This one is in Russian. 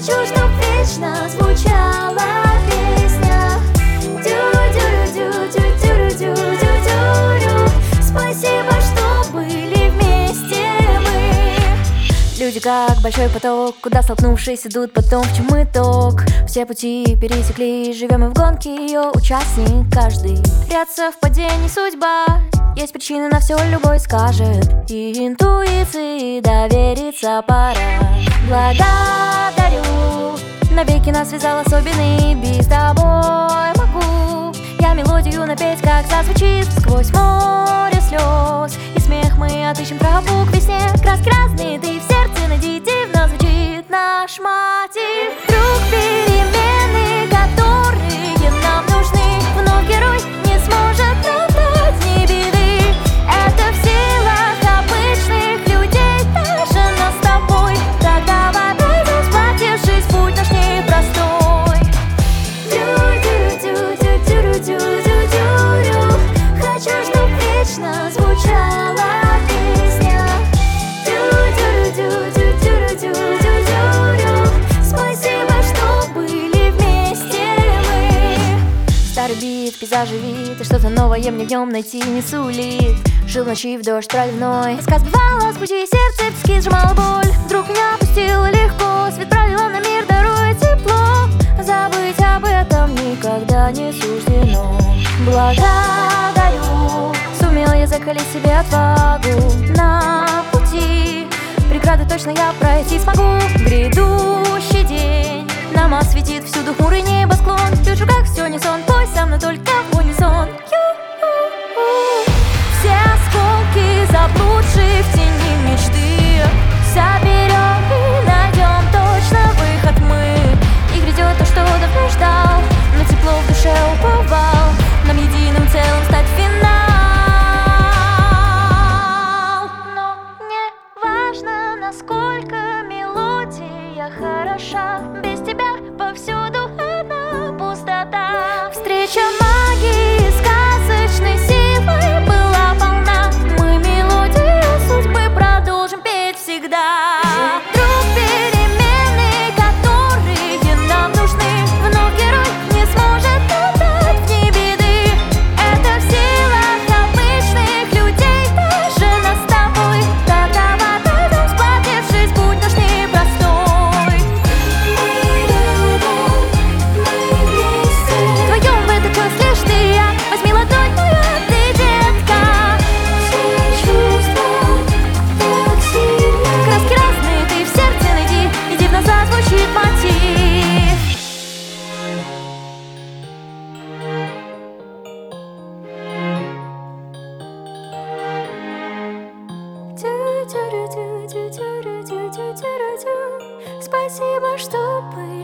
Хочу, чтоб вечно звучала песня. Дю-дю-дю-дю-дю-дю-дю-дю-дю. Спасибо, что были вместе мы. Люди как большой поток, куда столкнувшись идут потом, в чем итог. Все пути пересекли, живем мы в гонке, ее участник каждый. Ряд совпадений, судьба. Есть причины на все, любой скажет. И интуиции довериться пора. Благодарю, навеки нас связал особенный бит. С тобой могу я мелодию напеть, как зазвучит сквозь море слез. И смех мы отыщем тропу к весне. Краски разные, ты в сердце найди, дивно звучит наш мотив. Вдруг перемены, которые нам нужны, вновь герой не сможет оправдать, не беды. Это в силах обычных людей, даже нас с тобой. Так давай пойдем, сплотившись, путь наш непростой. Дю-дю-дю-дю-дю-дю-дю-дю. Хочу, чтоб вечно звучала песня. Дю-дю-дю-дю-дю-дю-дю-дю. Спасибо, что были вместе мы. Старый бит, пейзажи вид, и что-то новое мне в нем найти не сулит. Жил в ночи в дождь проливной, тоска сбивала с пути, сердце тиски сжимала боль. Вдруг меня опустила легко, свет пролила на мир, даруя тепло. Забыть об этом никогда не суждено. Благодарю, сумел я закалить себе отвагу на пути. Преграды точно я пройти смогу. Грядущий день нам осветит всюду хмурый небосклон. Вижу, как все не сон, пой со мной только в унисон. Все осколки заблудшие в тени мечты соберем и найдем точно выход мы. И грядет то, что давно ждал, но тепло в душе уповал. Нам единым целым стать финал. Но не важно, насколько мелодия хороша, без тебя повсюду одна пустота. Встреча магии сказочной силой была полна. Мы мелодию судьбы продолжим петь всегда. Вдруг перемены, которые нам нужны, вновь герой не сможет отдать, не беды. Это в силах обычных людей, даже нас с тобой. Так давай пойдем, сплотившись, путь наш непростой. Вдвоем в этот час лишь ты и я. Возьми ладонь мою, ты, детка. Все чувства так сильны. Краски разные, ты в сердце найди, и дивно зазвучит мотив. Дю-дю-дю-дю-дю-дю-дю-дю-дю. Спасибо, что были